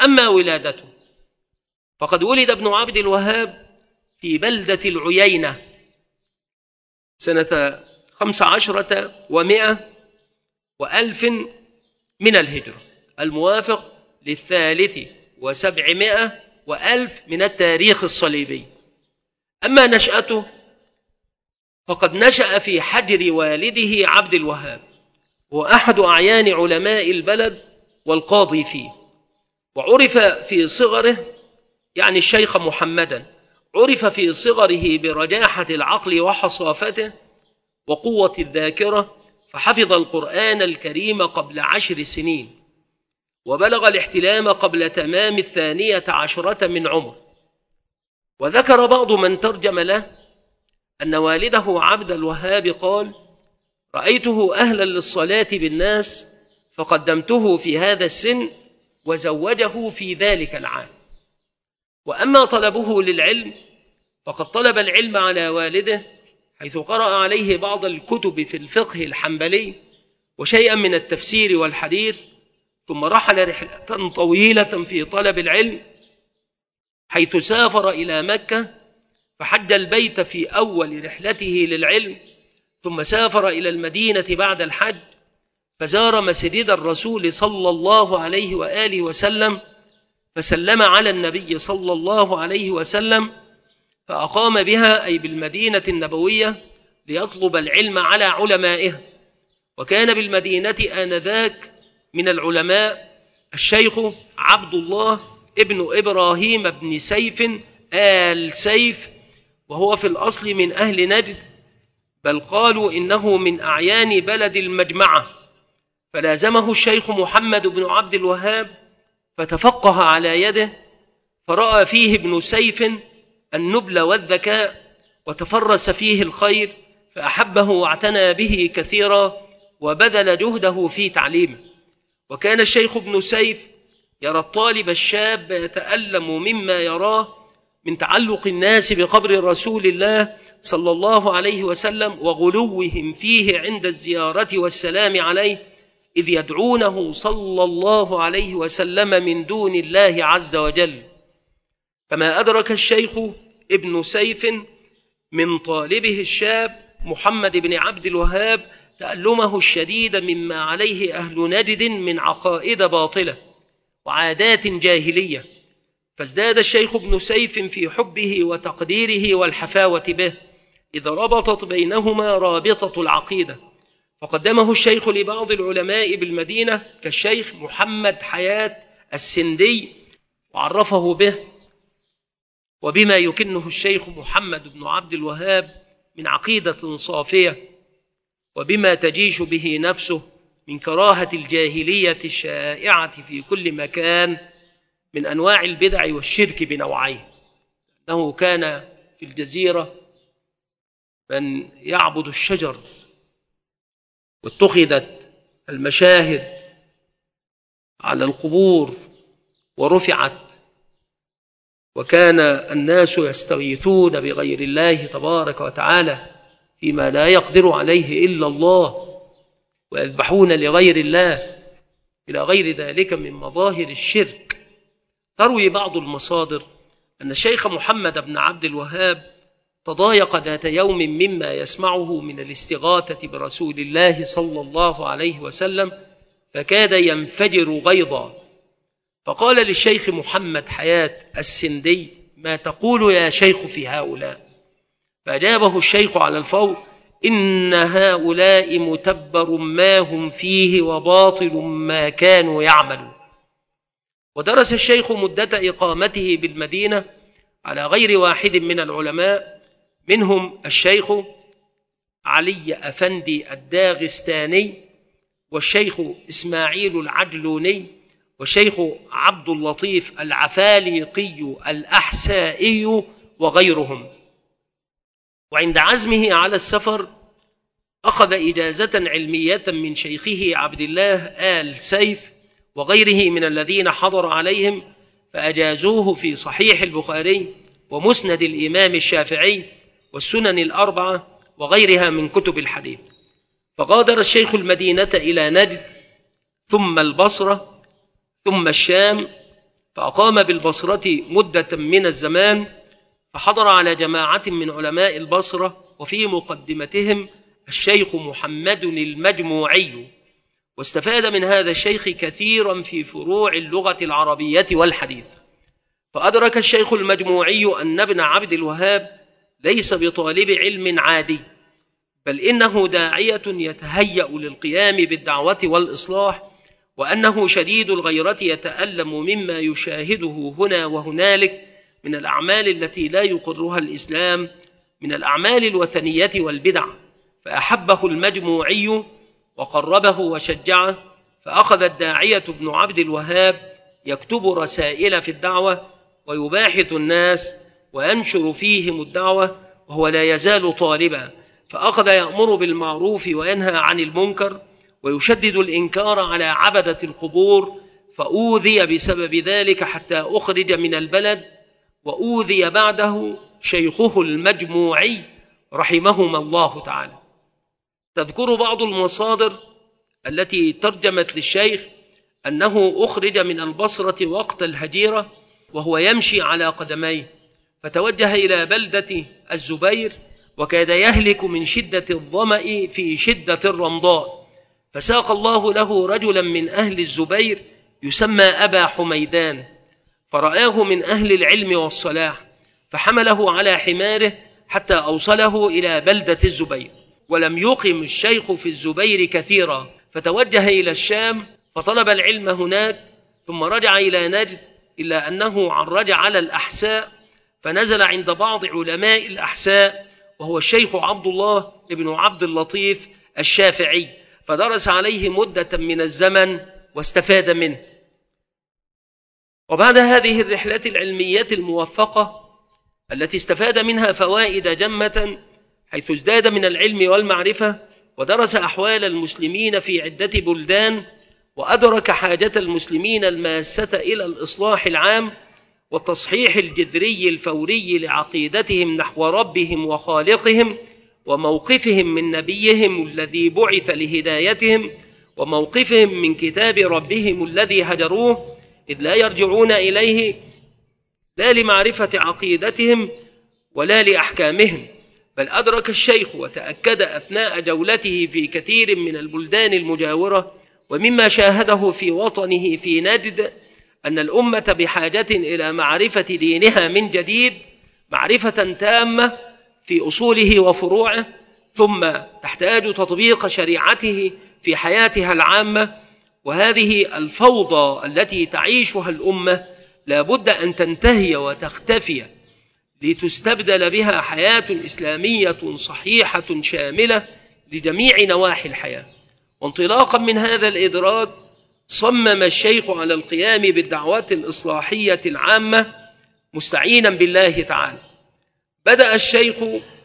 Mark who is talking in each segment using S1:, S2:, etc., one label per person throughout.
S1: أما ولادته فقد ولد ابن عبد الوهاب في بلدة العيينة سنة 15 و100 وألف من الهجرة، الموافق 73 وألف من التاريخ الصليبي. أما نشأته فقد نشأ في حجر والده عبد الوهاب، وأحد أعيان علماء البلد والقاضي فيه، وعرف في صغره يعني الشيخ محمدا، عرف في صغره برجاحة العقل وحصافته وقوة الذاكرة، فحفظ القرآن الكريم قبل 10 سنين، وبلغ الاحتلام قبل تمام 12 من عمره. وذكر بعض من ترجم له أن والده عبد الوهاب قال: رأيته أهلا للصلاة بالناس فقدمته في هذا السن وزوجه في ذلك العام. وأما طلبه للعلم فقد طلب العلم على والده، حيث قرأ عليه بعض الكتب في الفقه الحنبلي وشيئا من التفسير والحديث، ثم رحل رحلة طويلة في طلب العلم، حيث سافر إلى مكة فحج البيت في أول رحلته للعلم، ثم سافر إلى المدينة بعد الحج فزار مسجد الرسول صلى الله عليه وآله وسلم فسلم على النبي صلى الله عليه وسلم، فأقام بها أي بالمدينة النبوية ليطلب العلم على علمائها. وكان بالمدينة آنذاك من العلماء الشيخ عبد الله ابن إبراهيم بن سيف آل سيف، وهو في الأصل من أهل نجد، بل قالوا إنه من أعيان بلد المجمعة. فلازمه الشيخ محمد بن عبد الوهاب فتفقه على يده، فرأى فيه ابن سيف النبل والذكاء، وتفرس فيه الخير، فأحبه واعتنى به كثيرا وبذل جهده في تعليمه. وكان الشيخ ابن سيف يرى الطالب الشاب يتألم مما يراه من تعلق الناس بقبر رسول الله صلى الله عليه وسلم وغلوهم فيه عند الزيارة والسلام عليه، إذ يدعونه صلى الله عليه وسلم من دون الله عز وجل. كما أدرك الشيخ ابن سيف من طالبه الشاب محمد بن عبد الوهاب تألمه الشديد مما عليه أهل نجد من عقائد باطلة وعادات جاهلية، فازداد الشيخ ابن سيف في حبه وتقديره والحفاوة به، إذا ربطت بينهما رابطة العقيدة. فقدمه الشيخ لبعض العلماء بالمدينة كالشيخ محمد حياة السندي، وعرفه به وبما يكنه الشيخ محمد بن عبد الوهاب من عقيدة صافية، وبما تجيش به نفسه من كراهة الجاهلية الشائعة في كل مكان من أنواع البدع والشرك بنوعيه. أنه كان في الجزيرة من يعبد الشجر، واتخذت المشاهد على القبور ورفعت، وكان الناس يستغيثون بغير الله تبارك وتعالى فيما لا يقدر عليه إلا الله، ويذبحون لغير الله، إلى غير ذلك من مظاهر الشرك. تروي بعض المصادر أن الشيخ محمد بن عبد الوهاب تضايق ذات يوم مما يسمعه من الاستغاثة برسول الله صلى الله عليه وسلم، فكاد ينفجر غيظا، فقال للشيخ محمد حياة السندي: ما تقول يا شيخ في هؤلاء؟ فأجابه الشيخ على الفور: إن هؤلاء متبر ما هم فيه وباطل ما كانوا يعملون. ودرس الشيخ مدة إقامته بالمدينة على غير واحد من العلماء، منهم الشيخ علي أفندي الداغستاني، والشيخ إسماعيل العجلوني، والشيخ عبد اللطيف العفاليقي الأحسائي وغيرهم. وعند عزمه على السفر أخذ إجازة علمية من شيخه عبد الله آل سيف وغيره من الذين حضر عليهم، فأجازوه في صحيح البخاري ومسند الإمام الشافعي والسنن الأربعة وغيرها من كتب الحديث. فغادر الشيخ المدينة إلى نجد، ثم البصرة، ثم الشام، فأقام بالبصرة مدة من الزمان، فحضر على جماعة من علماء البصرة وفي مقدمتهم الشيخ محمد المجموعي، واستفاد من هذا الشيخ كثيرا في فروع اللغة العربية والحديث. فأدرك الشيخ المجموعي أن ابن عبد الوهاب ليس بطالب علم عادي، بل إنه داعية يتهيأ للقيام بالدعوة والإصلاح، وأنه شديد الغيرة يتألم مما يشاهده هنا وهنالك من الأعمال التي لا يقرها الإسلام من الأعمال الوثنية والبدع. فأحبه المجموعي وقربه وشجعه، فأخذ الداعية ابن عبد الوهاب يكتب رسائل في الدعوة ويباحث الناس وينشر فيهم الدعوة، وهو لا يزال طالبا. فأخذ يأمر بالمعروف وينهى عن المنكر ويشدد الإنكار على عبدة القبور، فأوذي بسبب ذلك حتى أخرج من البلد، وأوذي بعده شيخه المجموعي رحمهما الله تعالى. تذكر بعض المصادر التي ترجمت للشيخ أنه أخرج من البصرة وقت الهجيرة وهو يمشي على قدميه، فتوجه إلى بلدة الزبير، وكاد يهلك من شدة الظمأ في شدة الرمضاء، فساق الله له رجلا من أهل الزبير يسمى أبا حميدان، فرآه من أهل العلم والصلاح، فحمله على حماره حتى أوصله إلى بلدة الزبير. ولم يقم الشيخ في الزبير كثيرا، فتوجه إلى الشام فطلب العلم هناك، ثم رجع إلى نجد، إلا أنه عرج على الأحساء، فنزل عند بعض علماء الأحساء وهو الشيخ عبد الله بن عبد اللطيف الشافعي، فدرس عليه مدة من الزمن واستفاد منه. وبعد هذه الرحلة العلمية الموفقة التي استفاد منها فوائد جمة، حيث ازداد من العلم والمعرفة ودرس أحوال المسلمين في عدة بلدان، وأدرك حاجة المسلمين الماسة إلى الإصلاح العام والتصحيح الجذري الفوري لعقيدتهم نحو ربهم وخالقهم، وموقفهم من نبيهم الذي بعث لهدايتهم، وموقفهم من كتاب ربهم الذي هجروه، إذ لا يرجعون إليه لا لمعرفة عقيدتهم ولا لأحكامهم. بل أدرك الشيخ وتأكد أثناء جولته في كثير من البلدان المجاورة ومما شاهده في وطنه في نجد أن الأمة بحاجة إلى معرفة دينها من جديد، معرفة تامة في أصوله وفروعه، ثم تحتاج تطبيق شريعته في حياتها العامة. وهذه الفوضى التي تعيشها الأمة لا بد أن تنتهي وتختفي، لتستبدل بها حياة إسلامية صحيحة شاملة لجميع نواحي الحياة. وانطلاقا من هذا الإدراك صمم الشيخ على القيام بالدعوات الإصلاحية العامة مستعينا بالله تعالى. بدأ الشيخ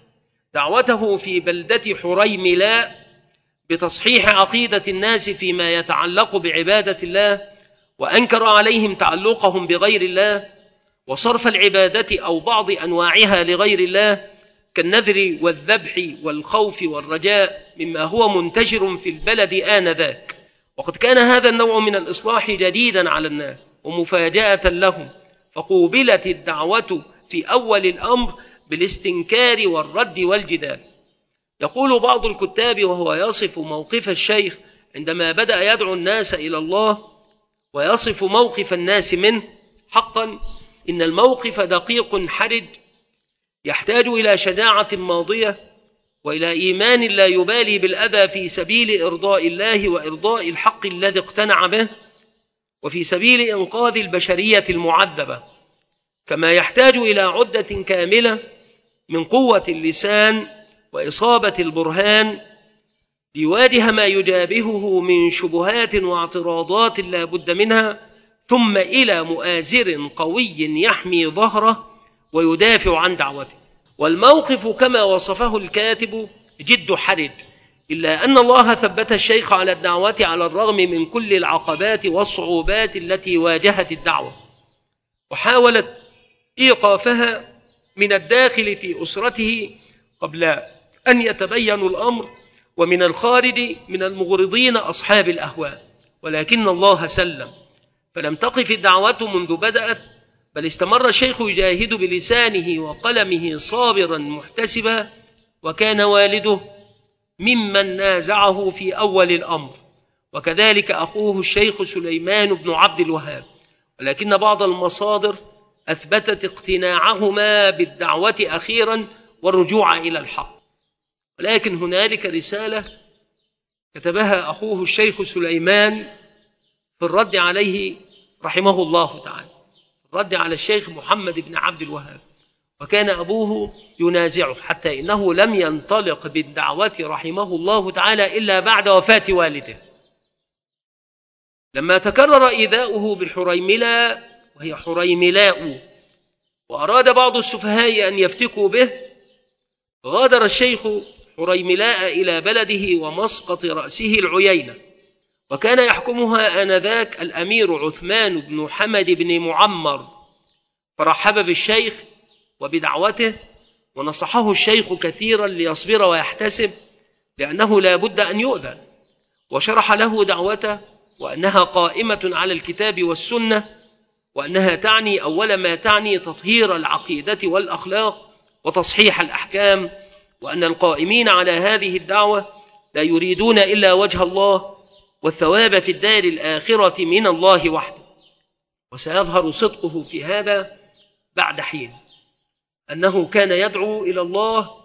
S1: دعوته في بلدة حريملاء بتصحيح عقيدة الناس فيما يتعلق بعبادة الله، وأنكر عليهم تعلقهم بغير الله وصرف العبادة أو بعض أنواعها لغير الله كالنذر والذبح والخوف والرجاء، مما هو منتشر في البلد آنذاك. وقد كان هذا النوع من الإصلاح جديدا على الناس ومفاجأة لهم، فقوبلت الدعوة في أول الأمر بالاستنكار والرد والجدال. يقول بعض الكتاب وهو يصف موقف الشيخ عندما بدأ يدعو الناس إلى الله ويصف موقف الناس منه: حقا إن الموقف دقيق حرج، يحتاج إلى شجاعة ماضية وإلى إيمان لا يبالي بالأذى في سبيل إرضاء الله وإرضاء الحق الذي اقتنع به، وفي سبيل إنقاذ البشرية المعذبة، كما يحتاج إلى عدة كاملة من قوة اللسان وإصابة البرهان ليواجه ما يجابهه من شبهات واعتراضات لا بد منها، ثم إلى مؤازر قوي يحمي ظهره ويدافع عن دعوته. والموقف كما وصفه الكاتب جد حرج، إلا أن الله ثبت الشيخ على الدعوة على الرغم من كل العقبات والصعوبات التي واجهت الدعوة، وحاولت إيقافها من الداخل في أسرته قبل أن يتبين الأمر، ومن الخارج من المغرضين أصحاب الأهواء، ولكن الله سلم، فلم تقف الدعوة منذ بدأت، بل استمر الشيخ يجاهد بلسانه وقلمه صابرا محتسبا، وكان والده ممن نازعه في أول الأمر، وكذلك أخوه الشيخ سليمان بن عبد الوهاب، ولكن بعض المصادر أثبتت اقتناعهما بالدعوة أخيرا والرجوع إلى الحق. ولكن هنالك رسالة كتبها أخوه الشيخ سليمان في الرد عليه رحمه الله تعالى، الرد على الشيخ محمد بن عبد الوهاب، وكان أبوه ينازعه حتى إنه لم ينطلق بالدعوة رحمه الله تعالى إلا بعد وفاة والده. لما تكرر إيذاؤه بحريملة وهي حريملاء، وأراد بعض السفهاء أن يفتكوا به، غادر الشيخ حريملاء إلى بلده ومسقط رأسه العيينة، وكان يحكمها آنذاك الأمير عثمان بن حمد بن معمر، فرحب بالشيخ وبدعوته، ونصحه الشيخ كثيرا ليصبر ويحتسب، لأنه لا بد أن يؤذى، وشرح له دعوته وأنها قائمة على الكتاب والسنة، وأنها تعني أول ما تعني تطهير العقيدة والأخلاق وتصحيح الأحكام، وأن القائمين على هذه الدعوة لا يريدون إلا وجه الله والثواب في الدار الآخرة من الله وحده. وسيظهر صدقه في هذا بعد حين، أنه كان يدعو إلى الله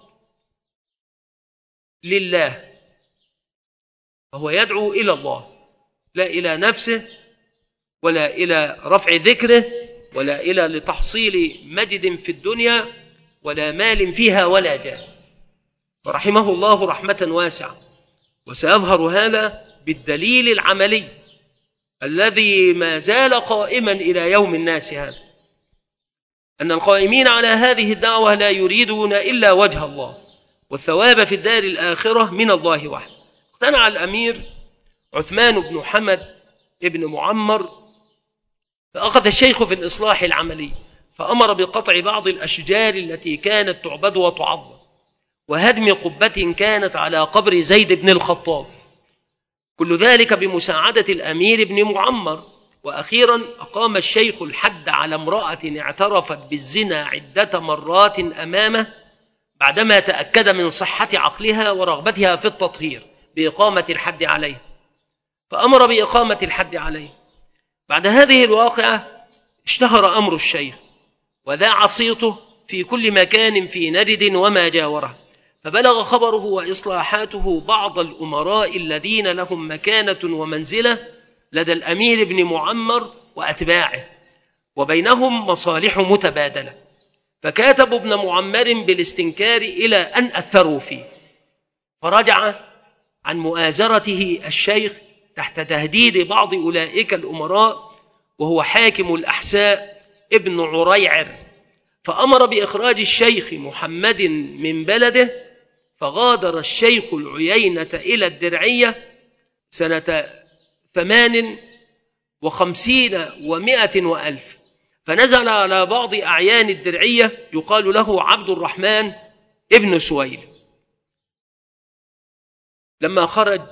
S1: لله، فهو يدعو إلى الله لا إلى نفسه ولا إلى رفع ذكره ولا إلى لتحصيل مجد في الدنيا ولا مال فيها ولا جاه، فرحمه الله رحمة واسعة. وسيظهر هذا بالدليل العملي الذي ما زال قائما إلى يوم الناس هذا، أن القائمين على هذه الدعوة لا يريدون إلا وجه الله والثواب في الدار الآخرة من الله وحده. اقتنع الأمير عثمان بن حمد ابن معمر، فأخذ الشيخ في الإصلاح العملي، فأمر بقطع بعض الأشجار التي كانت تعبد وتعظم، وهدم قبة كانت على قبر زيد بن الخطاب، كل ذلك بمساعدة الأمير بن معمر. وأخيرا أقام الشيخ الحد على امرأة اعترفت بالزنا عدة مرات أمامه، بعدما تأكد من صحة عقلها ورغبتها في التطهير، بإقامة الحد عليه، فأمر بإقامة الحد عليه. بعد هذه الواقعة اشتهر أمر الشيخ وذاع صيته في كل مكان في نجد وما جاوره، فبلغ خبره وإصلاحاته بعض الأمراء الذين لهم مكانة ومنزلة لدى الأمير بن معمر وأتباعه، وبينهم مصالح متبادلة، فكاتبوا ابن معمر بالاستنكار إلى أن أثروا فيه، فرجع عن مؤازرته الشيخ تحت تهديد بعض أولئك الأمراء، وهو حاكم الأحساء ابن عريعر، فأمر بإخراج الشيخ محمد من بلده، فغادر الشيخ العيينة إلى الدرعية سنة 58 و100 وألف، فنزل على بعض أعيان الدرعية يقال له عبد الرحمن ابن سويل. لما خرج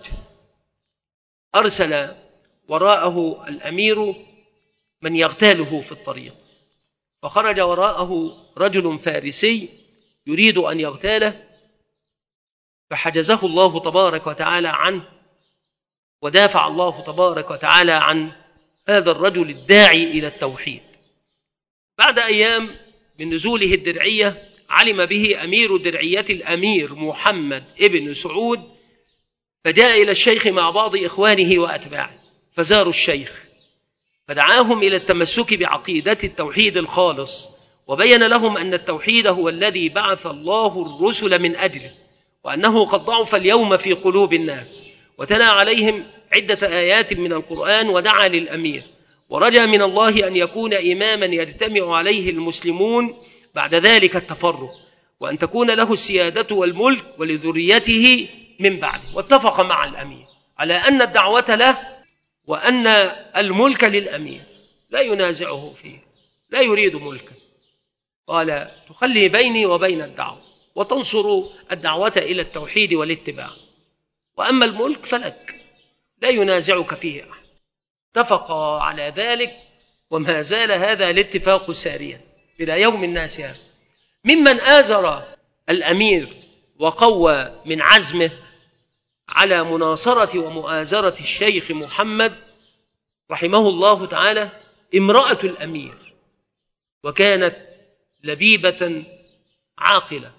S1: أرسل وراءه الأمير من يغتاله في الطريق، فخرج وراءه رجل فارسي يريد أن يغتاله، فحجزه الله تبارك وتعالى عنه، ودافع الله تبارك وتعالى عن هذا الرجل الداعي إلى التوحيد. بعد أيام من نزوله الدرعية علم به أمير الدرعية الأمير محمد ابن سعود، فجاء إلى الشيخ مع بعض إخوانه وأتباعه، فزاروا الشيخ فدعاهم إلى التمسك بعقيدة التوحيد الخالص، وبين لهم أن التوحيد هو الذي بعث الله الرسل من أجله، وأنه قد ضعف اليوم في قلوب الناس، وتلا عليهم عدة آيات من القرآن، ودعا للأمير ورجى من الله أن يكون إماما يجتمع عليه المسلمون بعد ذلك التفرق، وأن تكون له السيادة والملك ولذريته من بعده. واتفق مع الأمير على أن الدعوة له وأن الملك للأمير، لا ينازعه فيه، لا يريد ملكا. قال: تخلي بيني وبين الدعوة وتنصر الدعوة إلى التوحيد والاتباع، وأما الملك فلك، لا ينازعك فيه أحد. اتفقا على ذلك، وما زال هذا الاتفاق ساريا إلى يوم الناس هذا. ممن آزر الأمير وقوى من عزمه على مناصرة ومؤازرة الشيخ محمد رحمه الله تعالى امرأة الأمير، وكانت لبيبة عاقلة،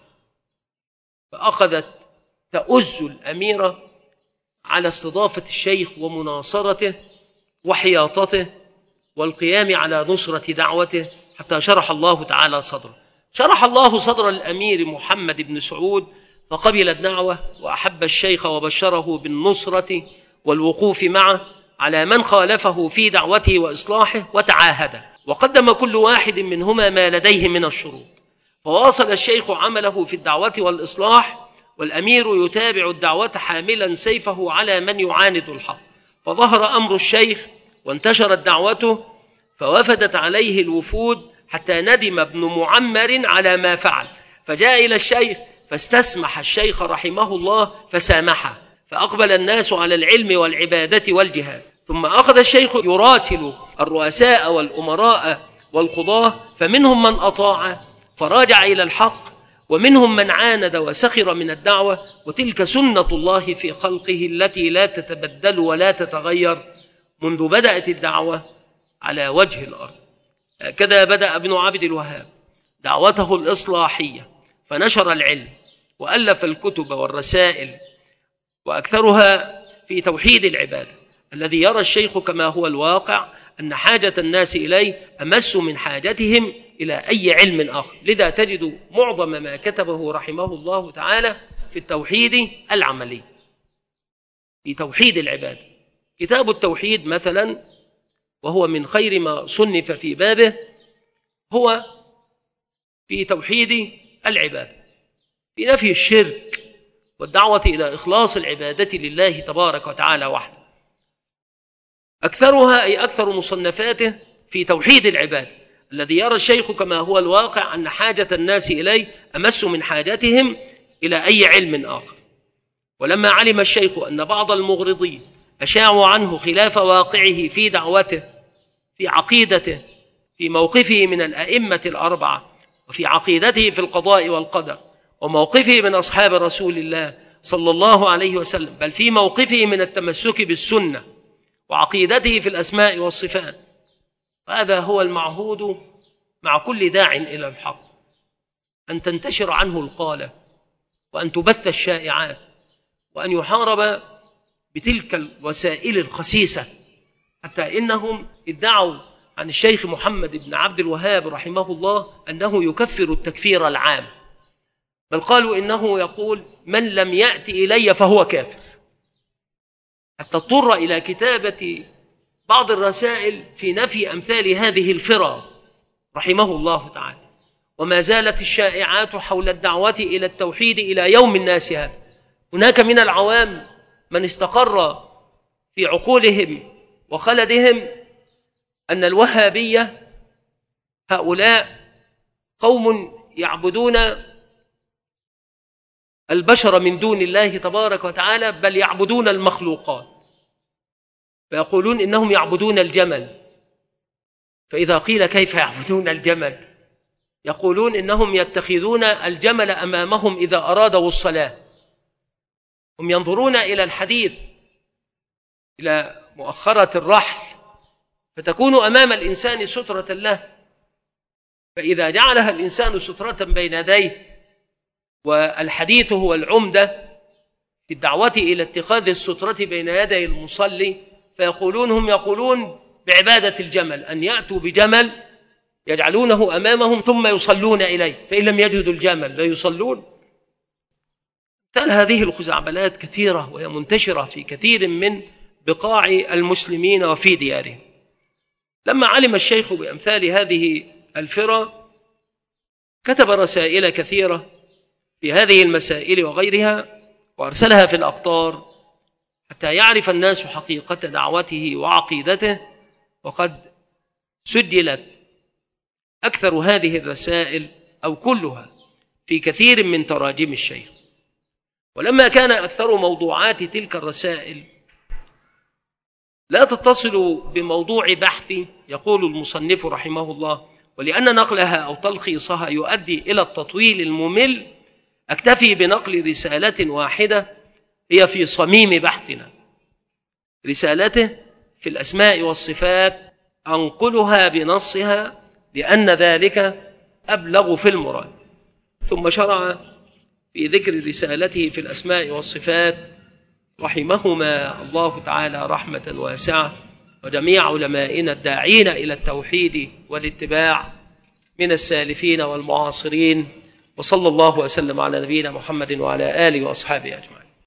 S1: فأخذت تؤز الأميرة على استضافة الشيخ ومناصرته وحياطته والقيام على نصرة دعوته، حتى شرح الله تعالى صدره. شرح الله صدر الأمير محمد بن سعود فقبل الدعوة وأحب الشيخ وبشره بالنصرة والوقوف معه على من خالفه في دعوته وإصلاحه، وتعاهده، وقدم كل واحد منهما ما لديه من الشروط. فواصل الشيخ عمله في الدعوة والإصلاح، والأمير يتابع الدعوة حاملا سيفه على من يعاند الحق. فظهر أمر الشيخ وانتشرت دعوته، فوفدت عليه الوفود حتى ندم ابن معمر على ما فعل، فجاء إلى الشيخ فاستسمح الشيخ رحمه الله فسامحه، فأقبل الناس على العلم والعبادة والجهاد. ثم أخذ الشيخ يراسل الرؤساء والأمراء والقضاة، فمنهم من أطاع فراجع إلى الحق، ومنهم من عاند وسخر من الدعوة، وتلك سنة الله في خلقه التي لا تتبدل ولا تتغير منذ بدأت الدعوة على وجه الأرض. هكذا بدأ ابن عبد الوهاب دعوته الإصلاحية، فنشر العلم وألف الكتب والرسائل، وأكثرها في توحيد العبادة الذي يرى الشيخ كما هو الواقع أن حاجة الناس إليه أمس من حاجتهم إلى أي علم آخر. لذا تجد معظم ما كتبه رحمه الله تعالى في التوحيد العملي، في توحيد العبادة. كتاب التوحيد مثلا، وهو من خير ما صنف في بابه، هو في توحيد العبادة، في نفي الشرك والدعوة إلى إخلاص العبادة لله تبارك وتعالى وحده. أكثرها أي أكثر مصنفاته في توحيد العبادة الذي يرى الشيخ كما هو الواقع أن حاجة الناس إليه أمس من حاجتهم إلى أي علم آخر. ولما علم الشيخ أن بعض المغرضين أشاعوا عنه خلاف واقعه في دعوته، في عقيدته، في موقفه من الأئمة الأربعة، وفي عقيدته في القضاء والقدر، وموقفه من أصحاب رسول الله صلى الله عليه وسلم، بل في موقفه من التمسك بالسنة وعقيدته في الأسماء والصفات. هذا هو المعهود مع كل داع إلى الحق، أن تنتشر عنه القالة، وأن تبث الشائعات، وأن يحارب بتلك الوسائل الخسيسة. حتى إنهم ادعوا عن الشيخ محمد بن عبد الوهاب رحمه الله أنه يكفر التكفير العام، بل قالوا إنه يقول من لم يأتي إلي فهو كافر، حتى اضطر إلى كتابة بعض الرسائل في نفي أمثال هذه الفرق رحمه الله تعالى. وما زالت الشائعات حول الدعوة إلى التوحيد إلى يوم الناس هذا. هناك من العوام من استقر في عقولهم وخلدهم أن الوهابية هؤلاء قوم يعبدون البشر من دون الله تبارك وتعالى، بل يعبدون المخلوقات، فيقولون إنهم يعبدون الجمل. فإذا قيل كيف يعبدون الجمل، يقولون إنهم يتخذون الجمل أمامهم إذا أرادوا الصلاة. هم ينظرون إلى الحديث، إلى مؤخرة الرحل، فتكون أمام الإنسان سترة له، فإذا جعلها الإنسان سترة بين يديه، والحديث هو العمدة في الدعوة إلى اتخاذ السترة بين يدي المصلي، فيقولون هم يقولون بعبادة الجمل، أن يأتوا بجمل يجعلونه أمامهم ثم يصلون إليه، فإن لم يجدوا الجمل لا يصلون. تال هذه الخزعبلات كثيرة، وهي منتشرة في كثير من بقاع المسلمين وفي ديارهم. لما علم الشيخ بأمثال هذه الفرق كتب رسائل كثيرة في هذه المسائل وغيرها، وأرسلها في الأقطار حتى يعرف الناس حقيقة دعوته وعقيدته. وقد سجلت أكثر هذه الرسائل أو كلها في كثير من تراجم الشيخ. ولما كان أكثر موضوعات تلك الرسائل لا تتصل بموضوع بحثي. يقول المصنف رحمه الله: ولأن نقلها أو تلخيصها يؤدي إلى التطويل الممل، أكتفي بنقل رسالة واحدة هي في صميم بحثنا، رسالته في الأسماء والصفات، أنقلها بنصها لأن ذلك أبلغ في المراد. ثم شرع في ذكر رسالته في الأسماء والصفات رحمهما الله تعالى رحمة واسعة، وجميع علمائنا الداعين إلى التوحيد والاتباع من السالفين والمعاصرين، وصلى الله وسلم على نبينا محمد وعلى آله وأصحابه أجمعين.